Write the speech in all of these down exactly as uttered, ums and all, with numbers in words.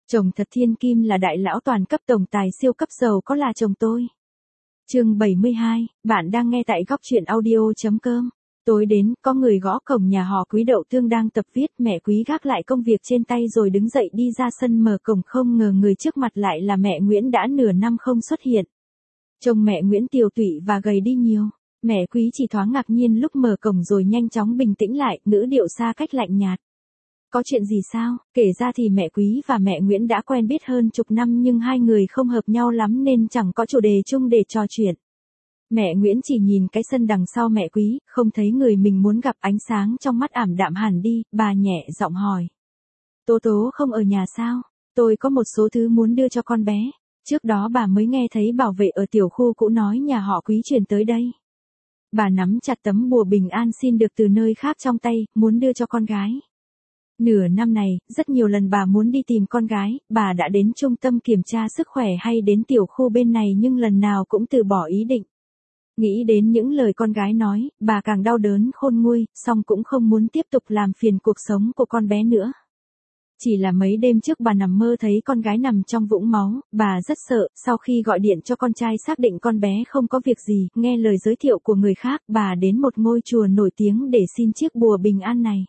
Chồng thật thiên kim là đại lão toàn cấp tổng tài siêu cấp giàu có là chồng tôi. Chương bảy mươi hai, bạn đang nghe tại góc truyện audio.com. Tối đến, có người gõ cổng nhà họ Quý. Đậu Tương đang tập viết, mẹ Quý gác lại công việc trên tay rồi đứng dậy đi ra sân mở cổng, không ngờ người trước mặt lại là mẹ Nguyễn đã nửa năm không xuất hiện. Trông mẹ Nguyễn tiều tụy và gầy đi nhiều. Mẹ Quý chỉ thoáng ngạc nhiên lúc mở cổng rồi nhanh chóng bình tĩnh lại, ngữ điệu xa cách lạnh nhạt. Có chuyện gì sao? Kể ra thì mẹ Quý và mẹ Nguyễn đã quen biết hơn chục năm nhưng hai người không hợp nhau lắm nên chẳng có chủ đề chung để trò chuyện. Mẹ Nguyễn chỉ nhìn cái sân đằng sau mẹ Quý, không thấy người mình muốn gặp, ánh sáng trong mắt ảm đạm hẳn đi, bà nhẹ giọng hỏi. Tố Tố không ở nhà sao? Tôi có một số thứ muốn đưa cho con bé. Trước đó bà mới nghe thấy bảo vệ ở tiểu khu cũ nói nhà họ Quý chuyển tới đây. Bà nắm chặt tấm bùa bình an xin được từ nơi khác trong tay, muốn đưa cho con gái. Nửa năm này, rất nhiều lần bà muốn đi tìm con gái, bà đã đến trung tâm kiểm tra sức khỏe hay đến tiểu khu bên này nhưng lần nào cũng từ bỏ ý định. Nghĩ đến những lời con gái nói, bà càng đau đớn khôn nguôi, song cũng không muốn tiếp tục làm phiền cuộc sống của con bé nữa. Chỉ là mấy đêm trước bà nằm mơ thấy con gái nằm trong vũng máu, bà rất sợ, sau khi gọi điện cho con trai xác định con bé không có việc gì, nghe lời giới thiệu của người khác, bà đến một ngôi chùa nổi tiếng để xin chiếc bùa bình an này.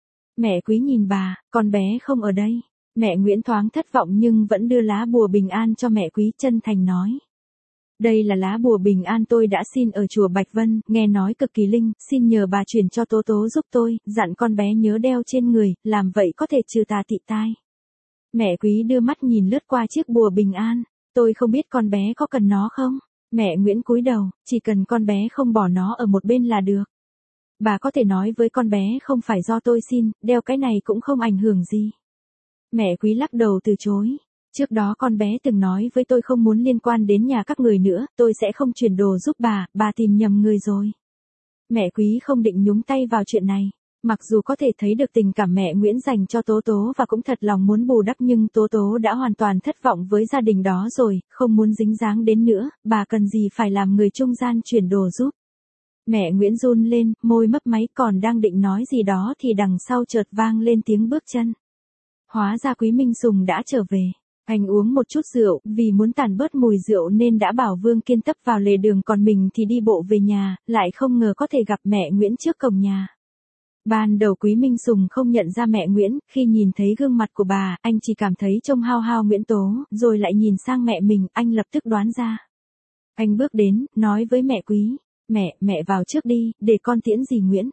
Mẹ Quý nhìn bà, con bé không ở đây. Mẹ Nguyễn thoáng thất vọng nhưng vẫn đưa lá bùa bình an cho mẹ Quý, chân thành nói. Đây là lá bùa bình an tôi đã xin ở chùa Bạch Vân, nghe nói cực kỳ linh, xin nhờ bà chuyển cho Tố Tố giúp tôi, dặn con bé nhớ đeo trên người, làm vậy có thể trừ tà tị tai. Mẹ Quý đưa mắt nhìn lướt qua chiếc bùa bình an, tôi không biết con bé có cần nó không? Mẹ Nguyễn cúi đầu, chỉ cần con bé không bỏ nó ở một bên là được. Bà có thể nói với con bé không phải do tôi xin, đeo cái này cũng không ảnh hưởng gì. Mẹ Quý lắc đầu từ chối. Trước đó con bé từng nói với tôi không muốn liên quan đến nhà các người nữa, tôi sẽ không chuyển đồ giúp bà, bà tìm nhầm người rồi. Mẹ Quý không định nhúng tay vào chuyện này. Mặc dù có thể thấy được tình cảm mẹ Nguyễn dành cho Tố Tố và cũng thật lòng muốn bù đắp nhưng Tố Tố đã hoàn toàn thất vọng với gia đình đó rồi, không muốn dính dáng đến nữa, bà cần gì phải làm người trung gian chuyển đồ giúp. Mẹ Nguyễn run lên, môi mấp máy, còn đang định nói gì đó thì đằng sau chợt vang lên tiếng bước chân. Hóa ra Quý Minh Sùng đã trở về. Anh uống một chút rượu, vì muốn tản bớt mùi rượu nên đã bảo Vương Kiên tấp vào lề đường, còn mình thì đi bộ về nhà, lại không ngờ có thể gặp mẹ Nguyễn trước cổng nhà. Ban đầu Quý Minh Sùng không nhận ra mẹ Nguyễn, khi nhìn thấy gương mặt của bà, anh chỉ cảm thấy trông hao hao Nguyễn Tố, rồi lại nhìn sang mẹ mình, anh lập tức đoán ra. Anh bước đến, nói với mẹ Quý. Mẹ, mẹ vào trước đi, để con tiễn dì Nguyễn.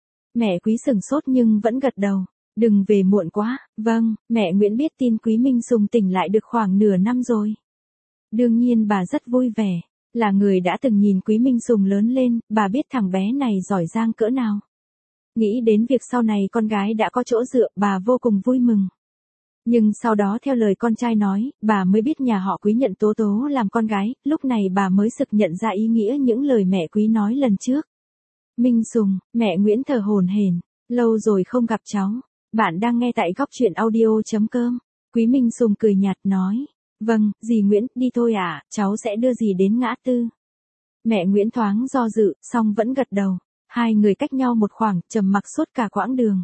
Mẹ Quý sửng sốt nhưng vẫn gật đầu. Đừng về muộn quá. Vâng, mẹ Nguyễn biết tin Quý Minh Sùng tỉnh lại được khoảng nửa năm rồi. Đương nhiên bà rất vui vẻ. Là người đã từng nhìn Quý Minh Sùng lớn lên, bà biết thằng bé này giỏi giang cỡ nào. Nghĩ đến việc sau này con gái đã có chỗ dựa, bà vô cùng vui mừng. Nhưng sau đó theo lời con trai nói, bà mới biết nhà họ Quý nhận Tố Tố làm con gái, lúc này bà mới sực nhận ra ý nghĩa những lời mẹ Quý nói lần trước. Minh Sùng, mẹ Nguyễn thở hổn hển, lâu rồi không gặp cháu. Bạn đang nghe tại góc truyện audio.com. Quý Minh Sùng cười nhạt nói, vâng, dì Nguyễn, đi thôi à, cháu sẽ đưa dì đến ngã tư. Mẹ Nguyễn thoáng do dự, song vẫn gật đầu. Hai người cách nhau một khoảng, trầm mặc suốt cả quãng đường.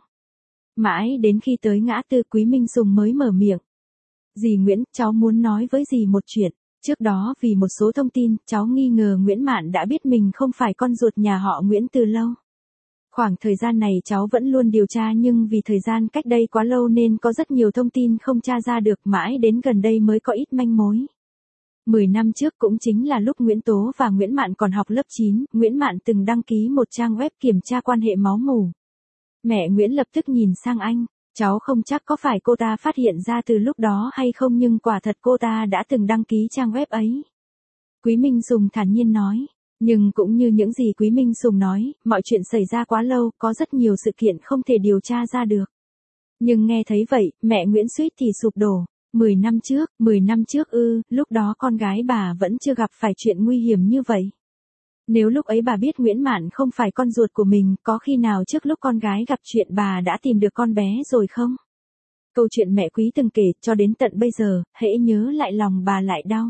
Mãi đến khi tới ngã tư Quý Minh Sùng mới mở miệng. Dì Nguyễn, cháu muốn nói với dì một chuyện. Trước đó vì một số thông tin, cháu nghi ngờ Nguyễn Mạn đã biết mình không phải con ruột nhà họ Nguyễn từ lâu. Khoảng thời gian này cháu vẫn luôn điều tra nhưng vì thời gian cách đây quá lâu nên có rất nhiều thông tin không tra ra được, mãi đến gần đây mới có ít manh mối. Mười năm trước cũng chính là lúc Nguyễn Tố và Nguyễn Mạn còn học lớp chín, Nguyễn Mạn từng đăng ký một trang web kiểm tra quan hệ máu mủ. Mẹ Nguyễn lập tức nhìn sang anh, cháu không chắc có phải cô ta phát hiện ra từ lúc đó hay không nhưng quả thật cô ta đã từng đăng ký trang web ấy. Quý Minh Sùng thản nhiên nói, nhưng cũng như những gì Quý Minh Sùng nói, mọi chuyện xảy ra quá lâu, có rất nhiều sự kiện không thể điều tra ra được. Nhưng nghe thấy vậy, mẹ Nguyễn suýt thì sụp đổ. Mười năm trước, mười năm trước ư, lúc đó con gái bà vẫn chưa gặp phải chuyện nguy hiểm như vậy. Nếu lúc ấy bà biết Nguyễn Mạn không phải con ruột của mình, có khi nào trước lúc con gái gặp chuyện bà đã tìm được con bé rồi không? Câu chuyện mẹ Quý từng kể, cho đến tận bây giờ, hễ nhớ lại lòng bà lại đau.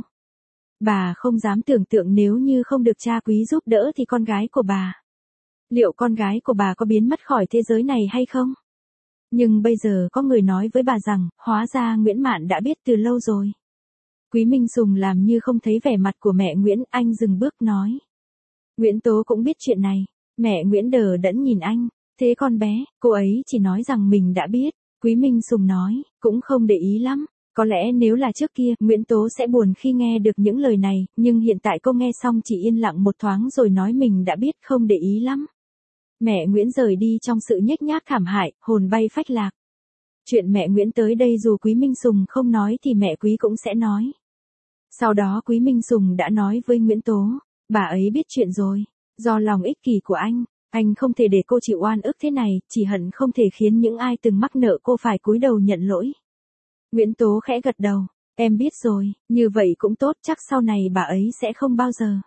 Bà không dám tưởng tượng nếu như không được cha Quý giúp đỡ thì con gái của bà. Liệu con gái của bà có biến mất khỏi thế giới này hay không? Nhưng bây giờ có người nói với bà rằng, hóa ra Nguyễn Mạn đã biết từ lâu rồi. Quý Minh Sùng làm như không thấy vẻ mặt của mẹ Nguyễn, anh dừng bước nói. Nguyễn Tố cũng biết chuyện này. Mẹ Nguyễn đờ đẫn nhìn anh. Thế con bé, cô ấy chỉ nói rằng mình đã biết. Quý Minh Sùng nói, cũng không để ý lắm. Có lẽ nếu là trước kia, Nguyễn Tố sẽ buồn khi nghe được những lời này, nhưng hiện tại cô nghe xong chỉ yên lặng một thoáng rồi nói mình đã biết, không để ý lắm. Mẹ Nguyễn rời đi trong sự nhếch nhác thảm hại, hồn bay phách lạc. Chuyện mẹ Nguyễn tới đây dù Quý Minh Sùng không nói thì mẹ Quý cũng sẽ nói. Sau đó Quý Minh Sùng đã nói với Nguyễn Tố, bà ấy biết chuyện rồi, do lòng ích kỷ của anh, anh không thể để cô chịu oan ức thế này, chỉ hận không thể khiến những ai từng mắc nợ cô phải cúi đầu nhận lỗi. Nguyễn Tố khẽ gật đầu, em biết rồi, như vậy cũng tốt, chắc sau này bà ấy sẽ không bao giờ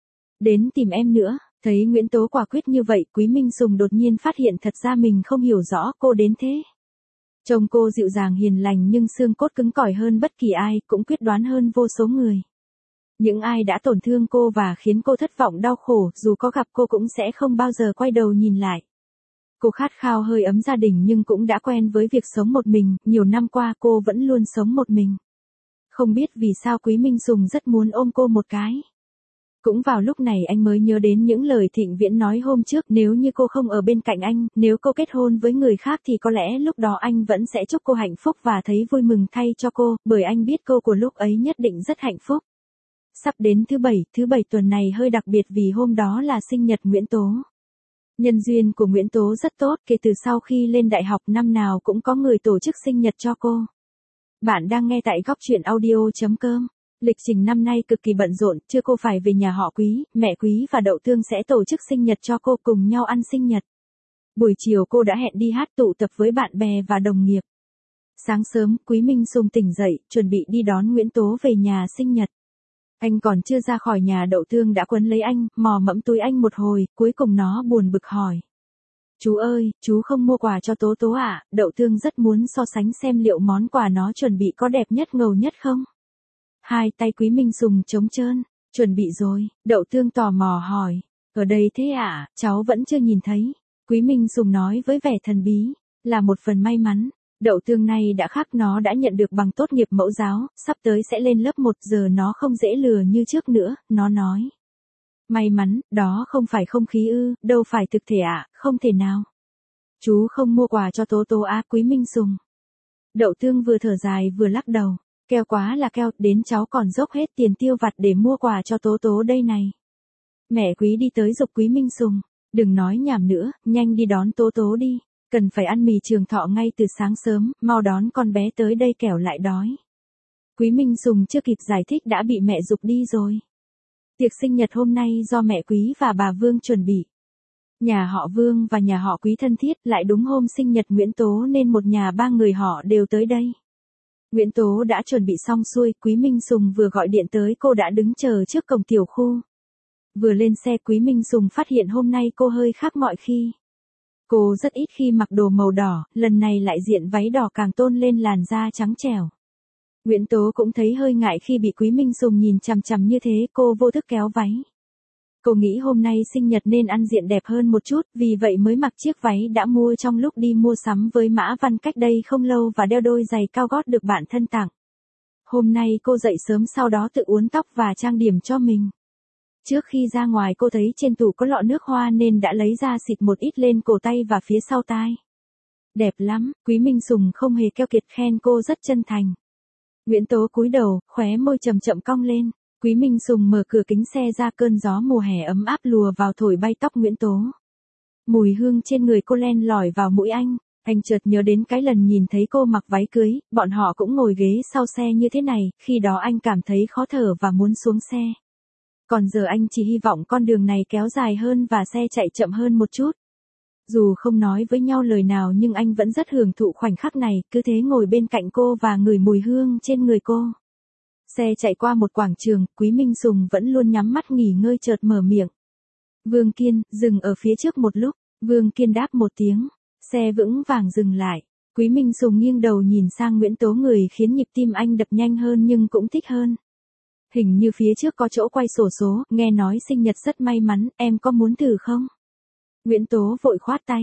đến tìm em nữa. Thấy Nguyễn Tố quả quyết như vậy, Quý Minh Sùng đột nhiên phát hiện thật ra mình không hiểu rõ cô đến thế. Trông cô dịu dàng hiền lành nhưng xương cốt cứng cỏi hơn bất kỳ ai, cũng quyết đoán hơn vô số người. Những ai đã tổn thương cô và khiến cô thất vọng đau khổ, dù có gặp cô cũng sẽ không bao giờ quay đầu nhìn lại. Cô khát khao hơi ấm gia đình nhưng cũng đã quen với việc sống một mình, nhiều năm qua cô vẫn luôn sống một mình. Không biết vì sao Quý Minh Sùng rất muốn ôm cô một cái. Cũng vào lúc này anh mới nhớ đến những lời Thịnh Viễn nói hôm trước, nếu như cô không ở bên cạnh anh, nếu cô kết hôn với người khác thì có lẽ lúc đó anh vẫn sẽ chúc cô hạnh phúc và thấy vui mừng thay cho cô, bởi anh biết cô của lúc ấy nhất định rất hạnh phúc. Sắp đến thứ bảy, thứ bảy tuần này hơi đặc biệt vì hôm đó là sinh nhật Nguyễn Tố. Nhân duyên của Nguyễn Tố rất tốt, kể từ sau khi lên đại học năm nào cũng có người tổ chức sinh nhật cho cô. Bạn đang nghe tại góc truyện audio chấm com. Lịch trình năm nay cực kỳ bận rộn, chưa cô phải về nhà họ Quý, mẹ Quý và Đậu Tương sẽ tổ chức sinh nhật cho cô cùng nhau ăn sinh nhật. Buổi chiều cô đã hẹn đi hát tụ tập với bạn bè và đồng nghiệp. Sáng sớm, Quý Minh Sùng tỉnh dậy, chuẩn bị đi đón Nguyễn Tố về nhà sinh nhật. Anh còn chưa ra khỏi nhà Đậu Tương đã quấn lấy anh, mò mẫm túi anh một hồi, cuối cùng nó buồn bực hỏi. Chú ơi, chú không mua quà cho Tố Tố à? Đậu Tương rất muốn so sánh xem liệu món quà nó chuẩn bị có đẹp nhất ngầu nhất không? Hai tay Quý Minh Sùng trống trơn, chuẩn bị rồi, Đậu Tương tò mò hỏi, ở đây thế à, cháu vẫn chưa nhìn thấy. Quý Minh Sùng nói với vẻ thần bí, là một phần may mắn. Đậu Tương này đã khác, nó đã nhận được bằng tốt nghiệp mẫu giáo, sắp tới sẽ lên lớp một, giờ nó không dễ lừa như trước nữa, nó nói. May mắn, đó không phải không khí ư, đâu phải thực thể ạ, à, không thể nào. Chú không mua quà cho Tố Tố á? Quý Minh Sùng. Đậu Tương vừa thở dài vừa lắc đầu. Keo quá là keo, đến cháu còn dốc hết tiền tiêu vặt để mua quà cho Tố Tố đây này. Mẹ Quý đi tới giục Quý Minh Sùng, đừng nói nhảm nữa, nhanh đi đón Tố Tố đi, cần phải ăn mì Trường Thọ ngay từ sáng sớm, mau đón con bé tới đây kẻo lại đói. Quý Minh Sùng chưa kịp giải thích đã bị mẹ giục đi rồi. Tiệc sinh nhật hôm nay do mẹ Quý và bà Vương chuẩn bị. Nhà họ Vương và nhà họ Quý thân thiết, lại đúng hôm sinh nhật Nguyễn Tố nên một nhà ba người họ đều tới đây. Nguyễn Tố đã chuẩn bị xong xuôi, Quý Minh Sùng vừa gọi điện tới cô đã đứng chờ trước cổng tiểu khu. Vừa lên xe Quý Minh Sùng phát hiện hôm nay cô hơi khác mọi khi. Cô rất ít khi mặc đồ màu đỏ, lần này lại diện váy đỏ càng tôn lên làn da trắng trẻo. Nguyễn Tố cũng thấy hơi ngại khi bị Quý Minh Sùng nhìn chằm chằm như thế, cô vô thức kéo váy. Cô nghĩ hôm nay sinh nhật nên ăn diện đẹp hơn một chút, vì vậy mới mặc chiếc váy đã mua trong lúc đi mua sắm với Mã Văn cách đây không lâu và đeo đôi giày cao gót được bạn thân tặng. Hôm nay cô dậy sớm sau đó tự uốn tóc và trang điểm cho mình. Trước khi ra ngoài cô thấy trên tủ có lọ nước hoa nên đã lấy ra xịt một ít lên cổ tay và phía sau tai. Đẹp lắm, Quý Minh Sùng không hề keo kiệt khen cô rất chân thành. Nguyễn Tố cúi đầu, khóe môi chậm chậm cong lên. Quý Minh Sùng mở cửa kính xe ra, cơn gió mùa hè ấm áp lùa vào thổi bay tóc Nguyễn Tố. Mùi hương trên người cô len lỏi vào mũi anh. Anh chợt nhớ đến cái lần nhìn thấy cô mặc váy cưới, bọn họ cũng ngồi ghế sau xe như thế này, khi đó anh cảm thấy khó thở và muốn xuống xe. Còn giờ anh chỉ hy vọng con đường này kéo dài hơn và xe chạy chậm hơn một chút. Dù không nói với nhau lời nào nhưng anh vẫn rất hưởng thụ khoảnh khắc này, cứ thế ngồi bên cạnh cô và ngửi mùi hương trên người cô. Xe chạy qua một quảng trường, Quý Minh Sùng vẫn luôn nhắm mắt nghỉ ngơi chợt mở miệng. Vương Kiên, dừng ở phía trước một lúc. Vương Kiên đáp một tiếng. Xe vững vàng dừng lại. Quý Minh Sùng nghiêng đầu nhìn sang Nguyễn Tố, người khiến nhịp tim anh đập nhanh hơn nhưng cũng thích hơn. Hình như phía trước có chỗ quay xổ số, nghe nói sinh nhật rất may mắn, em có muốn thử không? Nguyễn Tố vội khoát tay.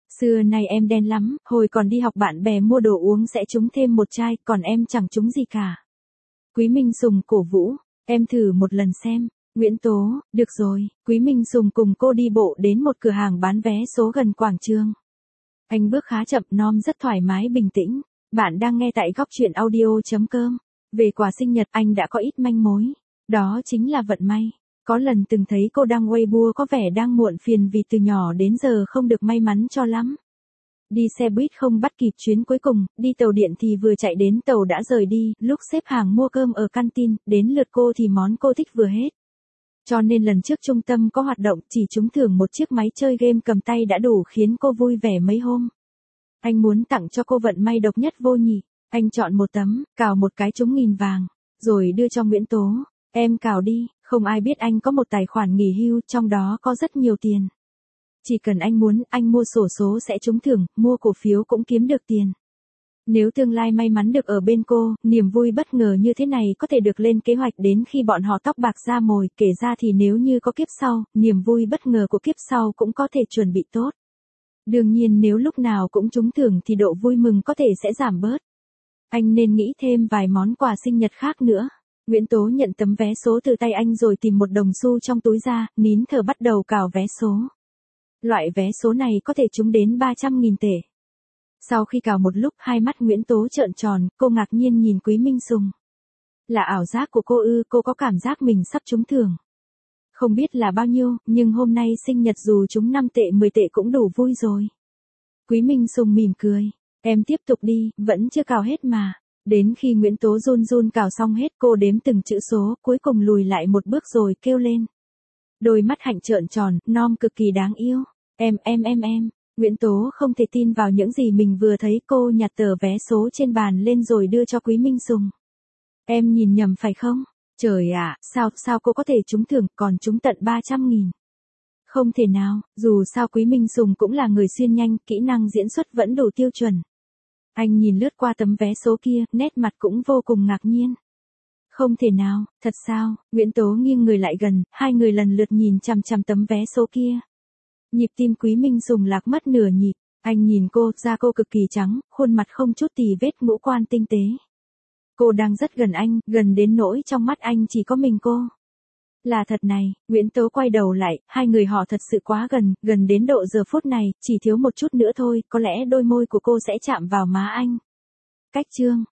Xưa nay em đen lắm, hồi còn đi học bạn bè mua đồ uống sẽ trúng thêm một chai, còn em chẳng trúng gì cả. Quý Minh Sùng cổ vũ, em thử một lần xem. Nguyễn Tố, được rồi. Quý Minh Sùng cùng cô đi bộ đến một cửa hàng bán vé số gần quảng trường. Anh bước khá chậm, Nom rất thoải mái bình tĩnh. Bạn đang nghe tại góc chuyện audio.com. Về quà sinh nhật anh đã có ít manh mối. Đó chính là vận may. Có lần từng thấy cô đăng Weibo có vẻ đang muộn phiền vì từ nhỏ đến giờ không được may mắn cho lắm. Đi xe buýt không bắt kịp chuyến cuối cùng, đi tàu điện thì vừa chạy đến tàu đã rời đi, lúc xếp hàng mua cơm ở canteen, đến lượt cô thì món cô thích vừa hết. Cho nên lần trước trung tâm có hoạt động chỉ trúng thưởng một chiếc máy chơi game cầm tay đã đủ khiến cô vui vẻ mấy hôm. Anh muốn tặng cho cô vận may độc nhất vô nhị. Anh chọn một tấm, cào một cái trúng nghìn vàng, rồi đưa cho Nguyễn Tố. Em cào đi, không ai biết anh có một tài khoản nghỉ hưu, trong đó có rất nhiều tiền. Chỉ cần anh muốn, anh mua xổ số sẽ trúng thưởng, mua cổ phiếu cũng kiếm được tiền. Nếu tương lai may mắn được ở bên cô, niềm vui bất ngờ như thế này có thể được lên kế hoạch đến khi bọn họ tóc bạc da mồi. Kể ra thì nếu như có kiếp sau, niềm vui bất ngờ của kiếp sau cũng có thể chuẩn bị tốt. Đương nhiên nếu lúc nào cũng trúng thưởng thì độ vui mừng có thể sẽ giảm bớt. Anh nên nghĩ thêm vài món quà sinh nhật khác nữa. Nguyễn Tố nhận tấm vé số từ tay anh rồi tìm một đồng xu trong túi ra, nín thở bắt đầu cào vé số. Loại vé số này có thể trúng đến ba trăm nghìn tệ. Sau khi cào một lúc, hai mắt Nguyễn Tố trợn tròn, cô ngạc nhiên nhìn Quý Minh Sùng. Là ảo giác của cô ư? Cô có cảm giác mình sắp trúng thưởng. Không biết là bao nhiêu, nhưng hôm nay sinh nhật dù trúng năm tệ mười tệ cũng đủ vui rồi. Quý Minh Sùng mỉm cười. Em tiếp tục đi, vẫn chưa cào hết mà. Đến khi Nguyễn Tố run run cào xong hết, cô đếm từng chữ số, cuối cùng lùi lại một bước rồi kêu lên. Đôi mắt hạnh trợn tròn, Nom cực kỳ đáng yêu. Em, em, em, em. Nguyễn Tố không thể tin vào những gì mình vừa thấy, cô nhặt tờ vé số trên bàn lên rồi đưa cho Quý Minh Sùng. Em nhìn nhầm phải không? Trời ạ, sao, sao cô có thể trúng thưởng, còn trúng tận ba trăm nghìn? Không thể nào, dù sao Quý Minh Sùng cũng là người xuyên nhanh, kỹ năng diễn xuất vẫn đủ tiêu chuẩn. Anh nhìn lướt qua tấm vé số kia, nét mặt cũng vô cùng ngạc nhiên. Không thể nào, thật sao? Nguyễn Tố nghiêng người lại gần, hai người lần lượt nhìn chằm chằm tấm vé số kia. Nhịp tim Quý Minh Sùng lạc mất nửa nhịp, anh nhìn cô, da cô cực kỳ trắng, khuôn mặt không chút tì vết, ngũ quan tinh tế. Cô đang rất gần anh, gần đến nỗi trong mắt anh chỉ có mình cô. Là thật này, Nguyễn Tố quay đầu lại, hai người họ thật sự quá gần, gần đến độ giờ phút này, chỉ thiếu một chút nữa thôi, có lẽ đôi môi của cô sẽ chạm vào má anh. Cách chương